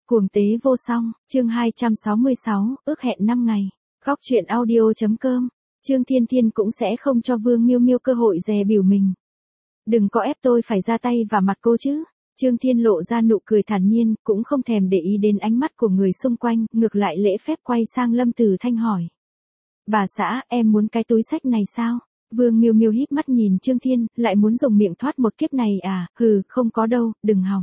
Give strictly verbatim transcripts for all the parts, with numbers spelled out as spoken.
Cuồng tế vô song, chương hai trăm sáu mươi sáu, ước hẹn năm ngày. Góc truyện audio.com. Trương Thiên Thiên cũng sẽ không cho Vương Miêu Miêu cơ hội dè bỉu mình. Đừng có ép tôi phải ra tay vào mặt cô chứ. Trương Thiên lộ ra nụ cười thản nhiên, cũng không thèm để ý đến ánh mắt của người xung quanh, ngược lại lễ phép quay sang Lâm Tử Thanh hỏi. Bà xã, em muốn cái túi xách này sao? Vương Miêu Miêu híp mắt nhìn Trương Thiên, lại muốn dùng miệng thoát một kiếp này à, hừ, không có đâu, đừng hòng.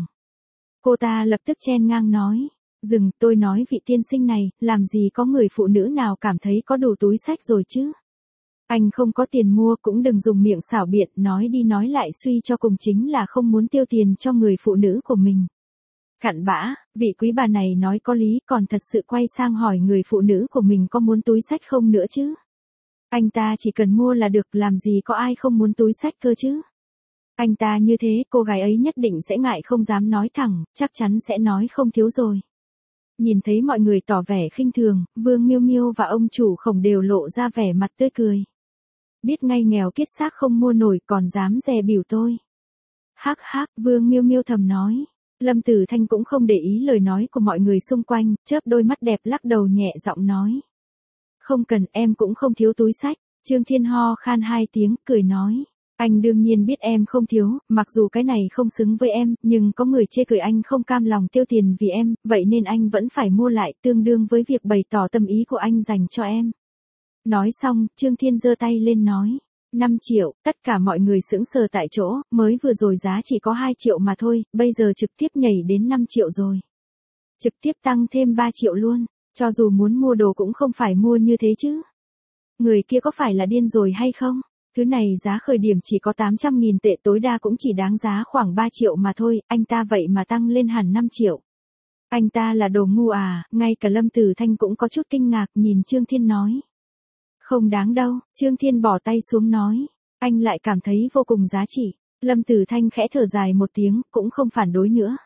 Cô ta lập tức chen ngang nói, dừng, tôi nói vị tiên sinh này, làm gì có người phụ nữ nào cảm thấy có đủ túi xách rồi chứ? Anh không có tiền mua cũng đừng dùng miệng xảo biện, nói đi nói lại suy cho cùng chính là không muốn tiêu tiền cho người phụ nữ của mình. Cặn bã, vị quý bà này nói có lý, còn thật sự quay sang hỏi người phụ nữ của mình có muốn túi xách không nữa chứ? Anh ta chỉ cần mua là được, làm gì có ai không muốn túi xách cơ chứ? Anh ta như thế, cô gái ấy nhất định sẽ ngại không dám nói thẳng, chắc chắn sẽ nói không thiếu rồi. Nhìn thấy mọi người tỏ vẻ khinh thường, Vương Miêu Miêu và ông chủ Khổng đều lộ ra vẻ mặt tươi cười. Biết ngay nghèo kiết xác không mua nổi còn dám dè bỉu tôi. Hắc hắc, Vương Miêu Miêu thầm nói. Lâm Tử Thanh cũng không để ý lời nói của mọi người xung quanh, chớp đôi mắt đẹp lắc đầu nhẹ giọng nói. Không cần, em cũng không thiếu túi xách. Trương Thiên ho khan hai tiếng, cười nói. Anh đương nhiên biết em không thiếu, mặc dù cái này không xứng với em, nhưng có người chê cười anh không cam lòng tiêu tiền vì em, vậy nên anh vẫn phải mua lại, tương đương với việc bày tỏ tâm ý của anh dành cho em. Nói xong, Trương Thiên giơ tay lên nói. năm triệu, tất cả mọi người sững sờ tại chỗ, mới vừa rồi giá chỉ có hai triệu mà thôi, bây giờ trực tiếp nhảy đến năm triệu rồi. Trực tiếp tăng thêm ba triệu luôn, cho dù muốn mua đồ cũng không phải mua như thế chứ. Người kia có phải là điên rồi hay không? Thứ này giá khởi điểm chỉ có tám trăm nghìn tệ, tối đa cũng chỉ đáng giá khoảng ba triệu mà thôi, anh ta vậy mà tăng lên hẳn năm triệu. Anh ta là đồ ngu à, ngay cả Lâm Tử Thanh cũng có chút kinh ngạc nhìn Trương Thiên nói. Không đáng đâu, Trương Thiên bỏ tay xuống nói, anh lại cảm thấy vô cùng giá trị. Lâm Tử Thanh khẽ thở dài một tiếng, cũng không phản đối nữa.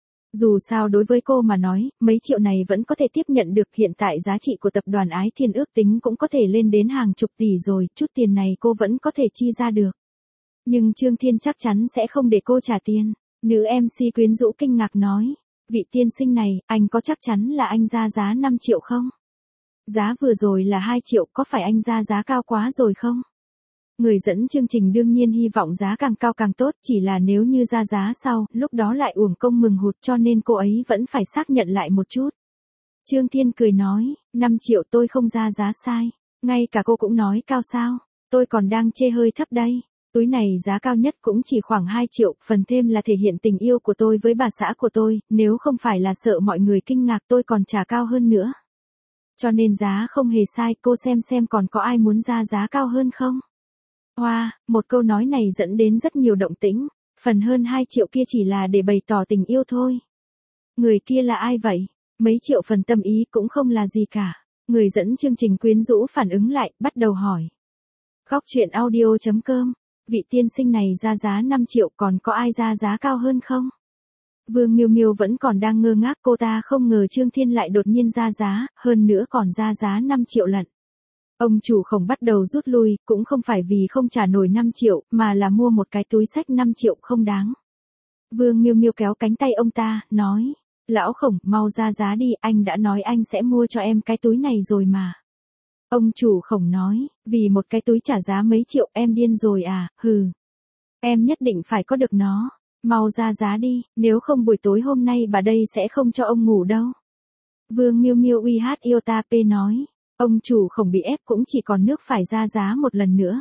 Dù sao đối với cô mà nói, mấy triệu này vẫn có thể tiếp nhận được, hiện tại giá trị của tập đoàn Ái Thiên ước tính cũng có thể lên đến hàng chục tỷ rồi, chút tiền này cô vẫn có thể chi ra được. Nhưng Trương Thiên chắc chắn sẽ không để cô trả tiền. Nữ em xê quyến rũ kinh ngạc nói, vị tiên sinh này, anh có chắc chắn là anh ra giá năm triệu không? Giá vừa rồi là hai triệu, có phải anh ra giá cao quá rồi không? Người dẫn chương trình đương nhiên hy vọng giá càng cao càng tốt, chỉ là nếu như ra giá sau, lúc đó lại uổng công mừng hụt, cho nên cô ấy vẫn phải xác nhận lại một chút. Trương Thiên cười nói, năm triệu tôi không ra giá sai, ngay cả cô cũng nói cao sao, tôi còn đang chê hơi thấp đây. Túi này giá cao nhất cũng chỉ khoảng hai triệu, phần thêm là thể hiện tình yêu của tôi với bà xã của tôi, nếu không phải là sợ mọi người kinh ngạc tôi còn trả cao hơn nữa. Cho nên giá không hề sai, cô xem xem còn có ai muốn ra giá cao hơn không? Hoa, wow, một câu nói này dẫn đến rất nhiều động tĩnh, phần hơn hai triệu kia chỉ là để bày tỏ tình yêu thôi. Người kia là ai vậy? Mấy triệu phần tâm ý cũng không là gì cả. Người dẫn chương trình quyến rũ phản ứng lại, bắt đầu hỏi. Góc truyện audio.com, vị tiên sinh này ra giá năm triệu, còn có ai ra giá cao hơn không? Vương Miêu Miêu vẫn còn đang ngơ ngác, cô ta không ngờ Trương Thiên lại đột nhiên ra giá, hơn nữa còn ra giá năm triệu lận. Ông chủ Khổng bắt đầu rút lui, cũng không phải vì không trả nổi năm triệu, mà là mua một cái túi xách năm triệu không đáng. Vương Miêu Miêu kéo cánh tay ông ta, nói, lão Khổng, mau ra giá đi, anh đã nói anh sẽ mua cho em cái túi này rồi mà. Ông chủ Khổng nói, vì một cái túi trả giá mấy triệu, em điên rồi à, hừ. Em nhất định phải có được nó, mau ra giá đi, nếu không buổi tối hôm nay bà đây sẽ không cho ông ngủ đâu. Vương Miêu Miêu uy hát Iota P nói. Ông chủ Khổng bị ép cũng chỉ còn nước phải ra giá một lần nữa.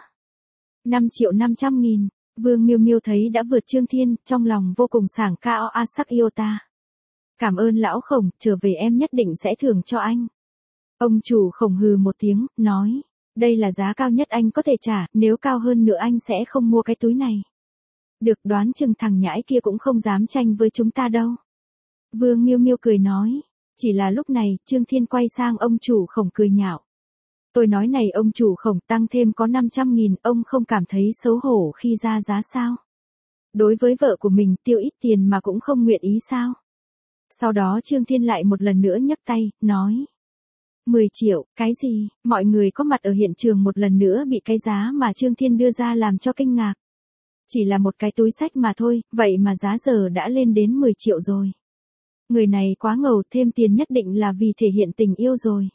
năm triệu năm trăm nghìn, Vương Miêu Miêu thấy đã vượt Trương Thiên, trong lòng vô cùng sảng cao a sắc Iota. Cảm ơn lão Khổng, trở về em nhất định sẽ thưởng cho anh. Ông chủ Khổng hừ một tiếng, nói, đây là giá cao nhất anh có thể trả, nếu cao hơn nữa anh sẽ không mua cái túi này. Được, đoán chừng thằng nhãi kia cũng không dám tranh với chúng ta đâu. Vương Miêu Miêu cười nói. Chỉ là lúc này, Trương Thiên quay sang ông chủ Khổng cười nhạo. Tôi nói này ông chủ Khổng, tăng thêm có năm trăm nghìn, ông không cảm thấy xấu hổ khi ra giá sao? Đối với vợ của mình tiêu ít tiền mà cũng không nguyện ý sao? Sau đó Trương Thiên lại một lần nữa nhấc tay, nói. mười triệu, cái gì? Mọi người có mặt ở hiện trường một lần nữa bị cái giá mà Trương Thiên đưa ra làm cho kinh ngạc. Chỉ là một cái túi xách mà thôi, vậy mà giá giờ đã lên đến mười triệu rồi. Người này quá ngầu, thêm tiền nhất định là vì thể hiện tình yêu rồi.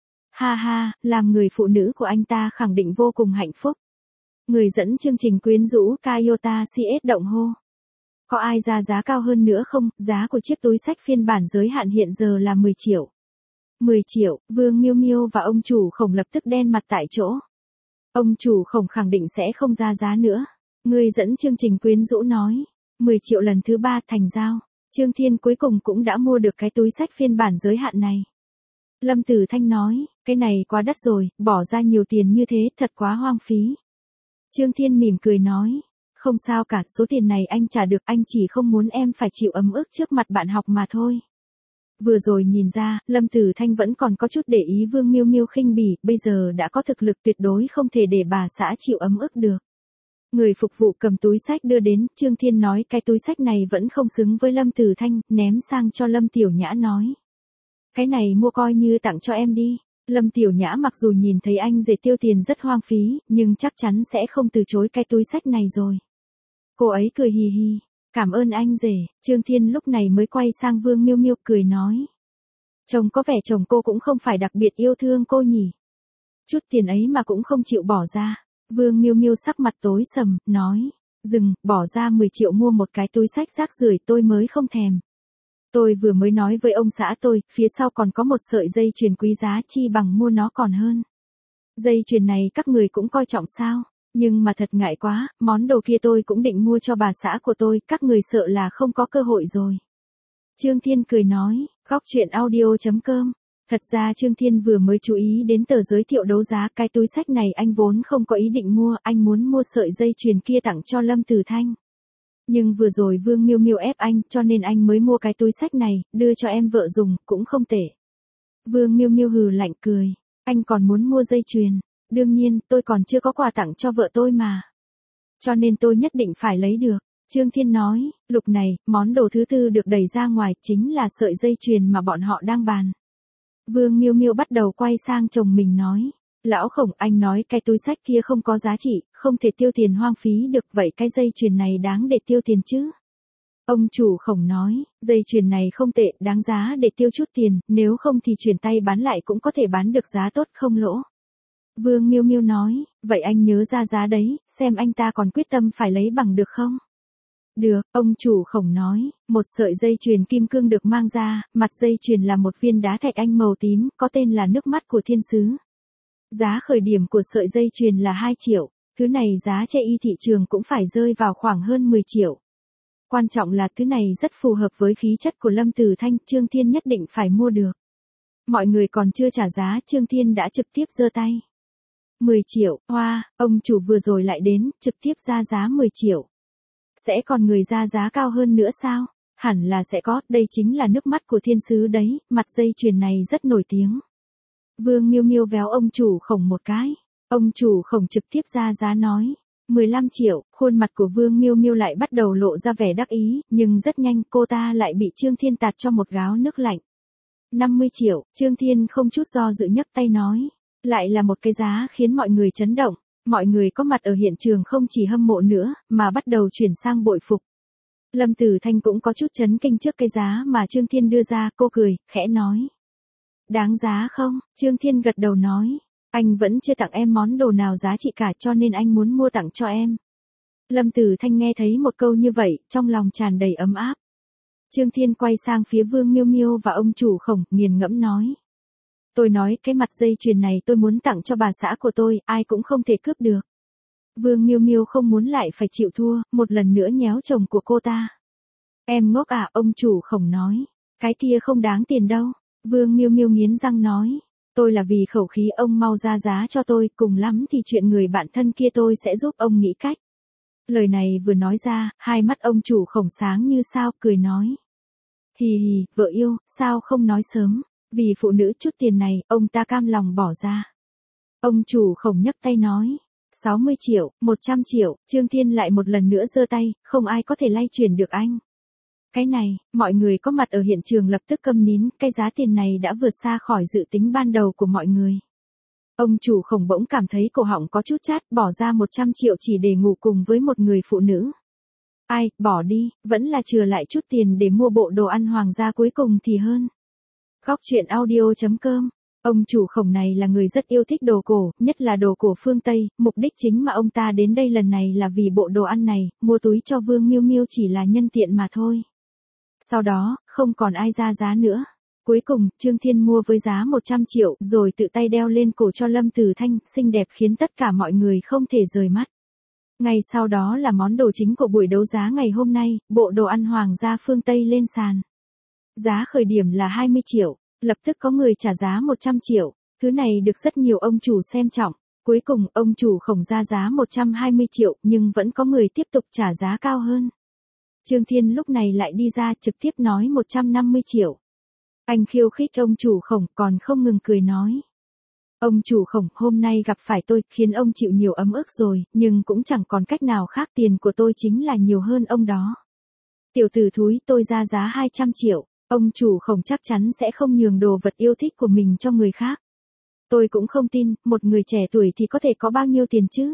Ha ha, làm người phụ nữ của anh ta khẳng định vô cùng hạnh phúc. Người dẫn chương trình quyến rũ Toyota xê ét động hô. Có ai ra giá cao hơn nữa không? Giá của chiếc túi xách phiên bản giới hạn hiện giờ là mười triệu. mười triệu, Vương Miêu Miêu và ông chủ Khổng lập tức đen mặt tại chỗ. Ông chủ Khổng khẳng định sẽ không ra giá nữa. Người dẫn chương trình quyến rũ nói. mười triệu lần thứ ba thành giao. Trương Thiên cuối cùng cũng đã mua được cái túi xách phiên bản giới hạn này. Lâm Tử Thanh nói, cái này quá đắt rồi, bỏ ra nhiều tiền như thế thật quá hoang phí. Trương Thiên mỉm cười nói, không sao cả, số tiền này anh trả được, anh chỉ không muốn em phải chịu ấm ức trước mặt bạn học mà thôi. Vừa rồi nhìn ra, Lâm Tử Thanh vẫn còn có chút để ý Vương Miêu Miêu khinh bỉ, bây giờ đã có thực lực tuyệt đối không thể để bà xã chịu ấm ức được. Người phục vụ cầm túi xách đưa đến, Trương Thiên nói cái túi xách này vẫn không xứng với Lâm Tử Thanh, ném sang cho Lâm Tiểu Nhã nói. Cái này mua coi như tặng cho em đi. Lâm Tiểu Nhã mặc dù nhìn thấy anh rể tiêu tiền rất hoang phí, nhưng chắc chắn sẽ không từ chối cái túi xách này rồi. Cô ấy cười hì hì, cảm ơn anh rể. Trương Thiên lúc này mới quay sang Vương Miêu Miêu cười nói. Chồng có vẻ chồng cô cũng không phải đặc biệt yêu thương cô nhỉ. Chút tiền ấy mà cũng không chịu bỏ ra. Vương Miêu Miêu sắc mặt tối sầm, nói, dừng, bỏ ra mười triệu mua một cái túi xách rác rưởi tôi mới không thèm. Tôi vừa mới nói với ông xã tôi, phía sau còn có một sợi dây chuyền quý giá chi bằng mua nó còn hơn. Dây chuyền này các người cũng coi trọng sao, nhưng mà thật ngại quá, món đồ kia tôi cũng định mua cho bà xã của tôi, các người sợ là không có cơ hội rồi. Trương Thiên cười nói, góc truyện audio chấm com. Thật ra Trương Thiên vừa mới chú ý đến tờ giới thiệu đấu giá cái túi xách này anh vốn không có ý định mua, anh muốn mua sợi dây chuyền kia tặng cho Lâm Tử Thanh. Nhưng vừa rồi Vương Miêu Miêu ép anh cho nên anh mới mua cái túi xách này, đưa cho em vợ dùng, cũng không tệ. Vương Miêu Miêu hừ lạnh cười, anh còn muốn mua dây chuyền, đương nhiên tôi còn chưa có quà tặng cho vợ tôi mà. Cho nên tôi nhất định phải lấy được. Trương Thiên nói, lúc này, món đồ thứ tư được đẩy ra ngoài chính là sợi dây chuyền mà bọn họ đang bàn. Vương Miêu Miêu bắt đầu quay sang chồng mình nói, lão Khổng, anh nói cái túi xách kia không có giá trị, không thể tiêu tiền hoang phí được, vậy cái dây chuyền này đáng để tiêu tiền chứ? Ông chủ Khổng nói, dây chuyền này không tệ, đáng giá để tiêu chút tiền, nếu không thì chuyển tay bán lại cũng có thể bán được giá tốt không lỗ. Vương Miêu Miêu nói, vậy anh nhớ ra giá đấy, xem anh ta còn quyết tâm phải lấy bằng được không? Được, ông chủ Khổng nói, một sợi dây chuyền kim cương được mang ra, mặt dây chuyền là một viên đá thạch anh màu tím, có tên là nước mắt của thiên sứ. Giá khởi điểm của sợi dây chuyền là hai triệu, thứ này giá chạy y thị trường cũng phải rơi vào khoảng hơn mười triệu. Quan trọng là thứ này rất phù hợp với khí chất của Lâm Tử Thanh, Trương Thiên nhất định phải mua được. Mọi người còn chưa trả giá, Trương Thiên đã trực tiếp giơ tay. mười triệu, hoa, ông chủ vừa rồi lại đến, trực tiếp ra giá mười triệu. Sẽ còn người ra giá cao hơn nữa sao? Hẳn là sẽ có, đây chính là nước mắt của thiên sứ đấy, mặt dây chuyền này rất nổi tiếng. Vương Miêu Miêu véo ông chủ Khổng một cái. Ông chủ Khổng trực tiếp ra giá nói. mười lăm triệu, khuôn mặt của Vương Miêu Miêu lại bắt đầu lộ ra vẻ đắc ý, nhưng rất nhanh cô ta lại bị Trương Thiên tạt cho một gáo nước lạnh. năm mươi triệu, Trương Thiên không chút do dự nhấc tay nói. Lại là một cái giá khiến mọi người chấn động. Mọi người có mặt ở hiện trường không chỉ hâm mộ nữa, mà bắt đầu chuyển sang bội phục. Lâm Tử Thanh cũng có chút chấn kinh trước cái giá mà Trương Thiên đưa ra, cô cười, khẽ nói. Đáng giá không? Trương Thiên gật đầu nói. Anh vẫn chưa tặng em món đồ nào giá trị cả cho nên anh muốn mua tặng cho em. Lâm Tử Thanh nghe thấy một câu như vậy, trong lòng tràn đầy ấm áp. Trương Thiên quay sang phía Vương Miêu Miêu và ông chủ Khổng, nghiền ngẫm nói. Tôi nói cái mặt dây chuyền này tôi muốn tặng cho bà xã của tôi, ai cũng không thể cướp được. Vương Miêu Miêu không muốn lại phải chịu thua, một lần nữa nhéo chồng của cô ta. Em ngốc à, ông chủ Khổng nói. Cái kia không đáng tiền đâu. Vương Miêu Miêu nghiến răng nói. Tôi là vì khẩu khí, ông mau ra giá cho tôi, cùng lắm thì chuyện người bạn thân kia tôi sẽ giúp ông nghĩ cách. Lời này vừa nói ra, hai mắt ông chủ Khổng sáng như sao, cười nói. Hì hì, vợ yêu, sao không nói sớm, vì phụ nữ chút tiền này, ông ta cam lòng bỏ ra. Ông chủ Khổng nhấc tay nói. sáu mươi triệu, một trăm triệu, Trương Thiên lại một lần nữa giơ tay, không ai có thể lay chuyển được anh. Cái này, mọi người có mặt ở hiện trường lập tức câm nín, cái giá tiền này đã vượt xa khỏi dự tính ban đầu của mọi người. Ông chủ Khổng bỗng cảm thấy cổ họng có chút chát, bỏ ra một trăm triệu chỉ để ngủ cùng với một người phụ nữ. Ai, bỏ đi, vẫn là chừa lại chút tiền để mua bộ đồ ăn hoàng gia cuối cùng thì hơn. Góc truyện audio.com. Ông chủ Khổng này là người rất yêu thích đồ cổ, nhất là đồ cổ phương Tây, mục đích chính mà ông ta đến đây lần này là vì bộ đồ ăn này, mua túi cho Vương Miêu Miêu chỉ là nhân tiện mà thôi. Sau đó, không còn ai ra giá nữa. Cuối cùng, Trương Thiên mua với giá một trăm triệu, rồi tự tay đeo lên cổ cho Lâm Tử Thanh, xinh đẹp khiến tất cả mọi người không thể rời mắt. Ngay sau đó là món đồ chính của buổi đấu giá ngày hôm nay, bộ đồ ăn hoàng gia phương Tây lên sàn. Giá khởi điểm là hai mươi triệu, lập tức có người trả giá một trăm triệu, thứ này được rất nhiều ông chủ xem trọng. Cuối cùng, ông chủ Khổng ra giá một trăm hai mươi triệu, nhưng vẫn có người tiếp tục trả giá cao hơn. Trương Thiên lúc này lại đi ra trực tiếp nói một trăm năm mươi triệu. Anh khiêu khích ông chủ Khổng còn không ngừng cười nói. Ông chủ Khổng, hôm nay gặp phải tôi, khiến ông chịu nhiều ấm ức rồi, nhưng cũng chẳng còn cách nào khác, tiền của tôi chính là nhiều hơn ông đó. Tiểu tử thúi, tôi ra giá hai trăm triệu, ông chủ Khổng chắc chắn sẽ không nhường đồ vật yêu thích của mình cho người khác. Tôi cũng không tin, một người trẻ tuổi thì có thể có bao nhiêu tiền chứ?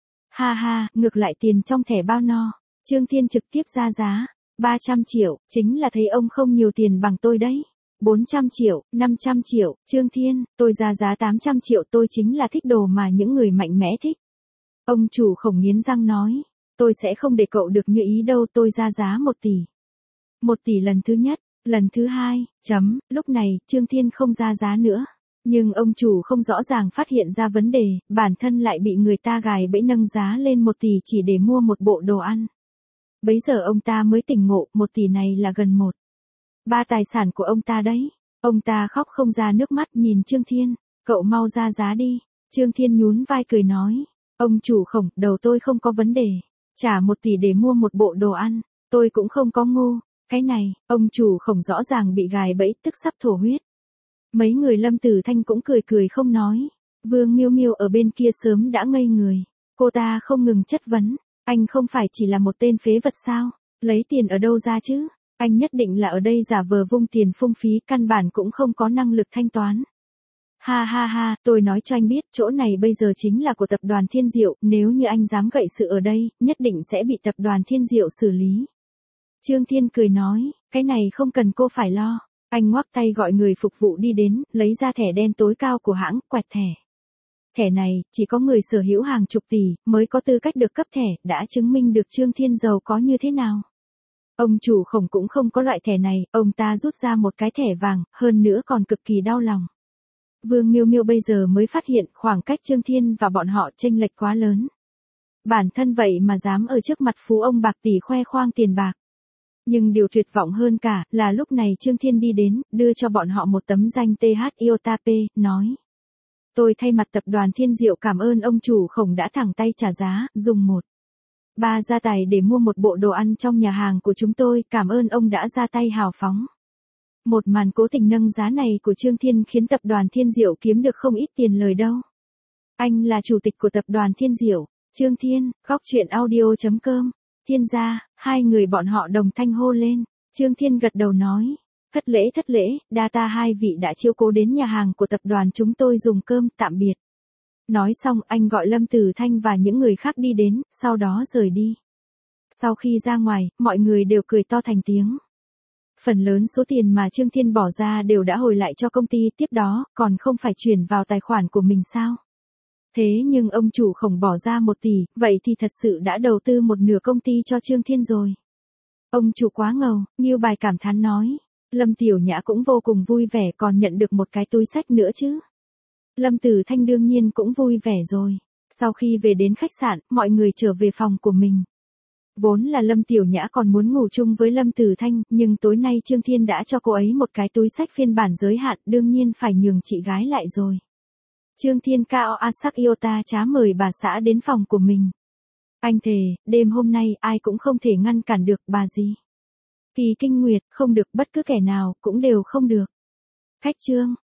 Ha ha, ngược lại tiền trong thẻ bao no. Trương Thiên trực tiếp ra giá, ba trăm triệu, chính là thấy ông không nhiều tiền bằng tôi đấy. bốn trăm triệu, năm trăm triệu, Trương Thiên, tôi ra giá tám trăm triệu, tôi chính là thích đồ mà những người mạnh mẽ thích. Ông chủ Khổng nghiến răng nói, tôi sẽ không để cậu được như ý đâu, tôi ra giá một tỷ. Một tỷ lần thứ nhất, lần thứ hai, chấm, lúc này, Trương Thiên không ra giá nữa. Nhưng ông chủ không rõ ràng phát hiện ra vấn đề, bản thân lại bị người ta gài bẫy nâng giá lên một tỷ chỉ để mua một bộ đồ ăn. Bấy giờ ông ta mới tỉnh ngộ, một tỷ này là gần một. Ba tài sản của ông ta đấy. Ông ta khóc không ra nước mắt nhìn Trương Thiên, cậu mau ra giá đi. Trương Thiên nhún vai cười nói, ông chủ Khổng, đầu tôi không có vấn đề. Trả một tỷ để mua một bộ đồ ăn, tôi cũng không có ngu. Cái này, ông chủ Khổng rõ ràng bị gài bẫy tức sắp thổ huyết. Mấy người Lâm Tử Thanh cũng cười cười không nói. Vương Miêu Miêu ở bên kia sớm đã ngây người. Cô ta không ngừng chất vấn, anh không phải chỉ là một tên phế vật sao? Lấy tiền ở đâu ra chứ? Anh nhất định là ở đây giả vờ vung tiền phung phí, căn bản cũng không có năng lực thanh toán. Ha ha ha, tôi nói cho anh biết, chỗ này bây giờ chính là của tập đoàn Thiên Diệu, nếu như anh dám gậy sự ở đây, nhất định sẽ bị tập đoàn Thiên Diệu xử lý. Trương Thiên cười nói, cái này không cần cô phải lo. Anh ngoắc tay gọi người phục vụ đi đến, lấy ra thẻ đen tối cao của hãng, quẹt thẻ. Thẻ này, chỉ có người sở hữu hàng chục tỷ, mới có tư cách được cấp thẻ, đã chứng minh được Trương Thiên giàu có như thế nào. Ông chủ Khổng cũng không có loại thẻ này, ông ta rút ra một cái thẻ vàng, hơn nữa còn cực kỳ đau lòng. Vương Miêu Miêu bây giờ mới phát hiện khoảng cách Trương Thiên và bọn họ chênh lệch quá lớn. Bản thân vậy mà dám ở trước mặt phú ông bạc tỷ khoe khoang tiền bạc. Nhưng điều tuyệt vọng hơn cả là lúc này Trương Thiên đi đến, đưa cho bọn họ một tấm danh tê hát i o t a p, nói. Tôi thay mặt tập đoàn Thiên Diệu cảm ơn ông chủ Khổng đã thẳng tay trả giá, dùng một. Ba gia tài để mua một bộ đồ ăn trong nhà hàng của chúng tôi, cảm ơn ông đã ra tay hào phóng. Một màn cố tình nâng giá này của Trương Thiên khiến tập đoàn Thiên Diệu kiếm được không ít tiền lời đâu. Anh là chủ tịch của tập đoàn Thiên Diệu, Trương Thiên, góc truyện audio.com. Thiên gia, hai người bọn họ đồng thanh hô lên. Trương Thiên gật đầu nói, thất lễ thất lễ, đa ta hai vị đã chiêu cố đến nhà hàng của tập đoàn chúng tôi dùng cơm, tạm biệt. Nói xong anh gọi Lâm Tử Thanh và những người khác đi đến, sau đó rời đi. Sau khi ra ngoài, mọi người đều cười to thành tiếng. Phần lớn số tiền mà Trương Thiên bỏ ra đều đã hồi lại cho công ty, tiếp đó, còn không phải chuyển vào tài khoản của mình sao? Thế nhưng ông chủ Khổng bỏ ra một tỷ, vậy thì thật sự đã đầu tư một nửa công ty cho Trương Thiên rồi. Ông chủ quá ngầu, Ngưu Bài cảm thán nói. Lâm Tiểu Nhã cũng vô cùng vui vẻ, còn nhận được một cái túi xách nữa chứ. Lâm Tử Thanh đương nhiên cũng vui vẻ rồi. Sau khi về đến khách sạn, mọi người trở về phòng của mình. Vốn là Lâm Tiểu Nhã còn muốn ngủ chung với Lâm Tử Thanh, nhưng tối nay Trương Thiên đã cho cô ấy một cái túi xách phiên bản giới hạn, đương nhiên phải nhường chị gái lại rồi. Trương Thiên cao Asak Iota trá mời bà xã đến phòng của mình. Anh thề, đêm hôm nay ai cũng không thể ngăn cản được bà gì. Kỳ Kinh Nguyệt, không được, bất cứ kẻ nào, cũng đều không được. Khách Trương,